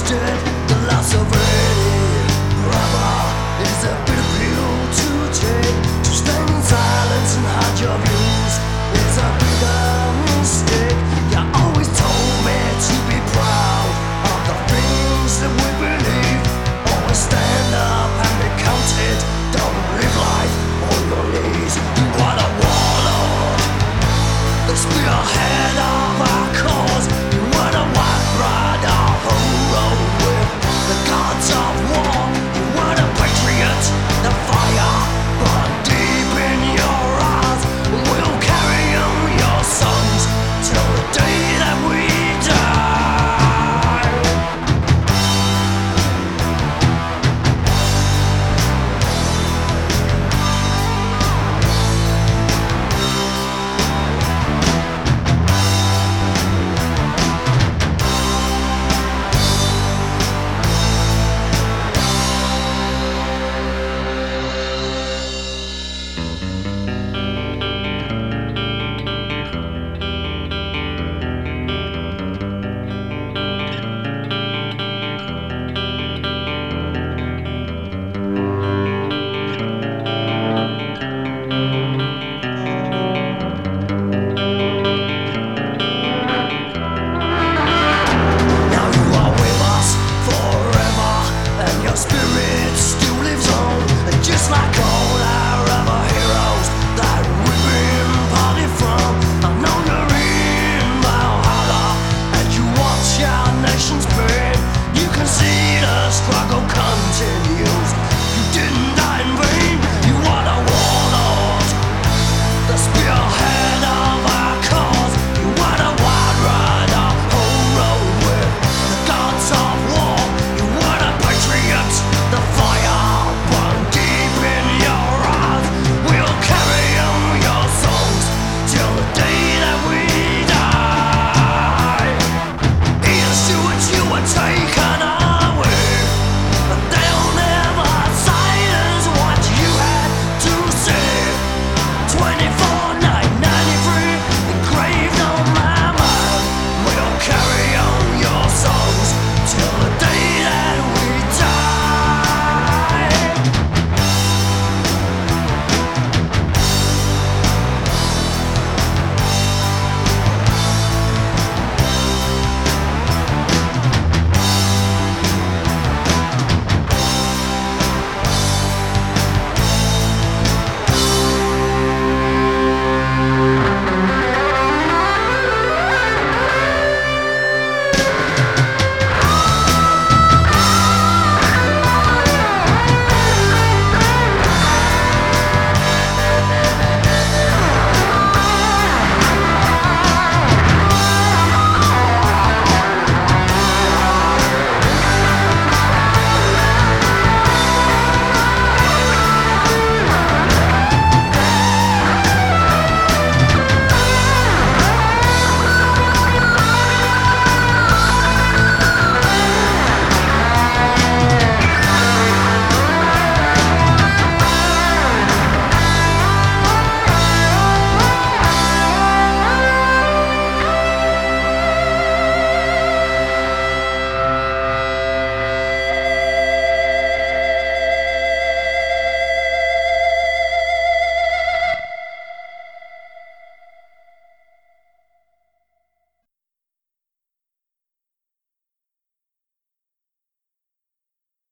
dead, the loss of any brother is a bitter pill to take. To stand in silence and hide your views is a bigger mistake. You always told me to be proud of the things that we believe. Always stand up and be counted. Don't live life on your knees. You are the warlord, the spearhead of our cause. You were the white rider who rode with the gods of war. You were the patriot, the fire burned deep in your eyes. We'll carry on your songs till the day that we die. Spirit still lives on, and just like all our other heroes that we've been parted from. I know you're in Valhalla and you watch our nations burn. You can see the struggle continues. You didn't die in vain. You are the warlord, the spearhead of our cause. You are the wild rider who rode with the gods of war. You were the patriot, the fire burned deep in your eyes. We'll carry on your songs till the day that we die. Here's to what you would take.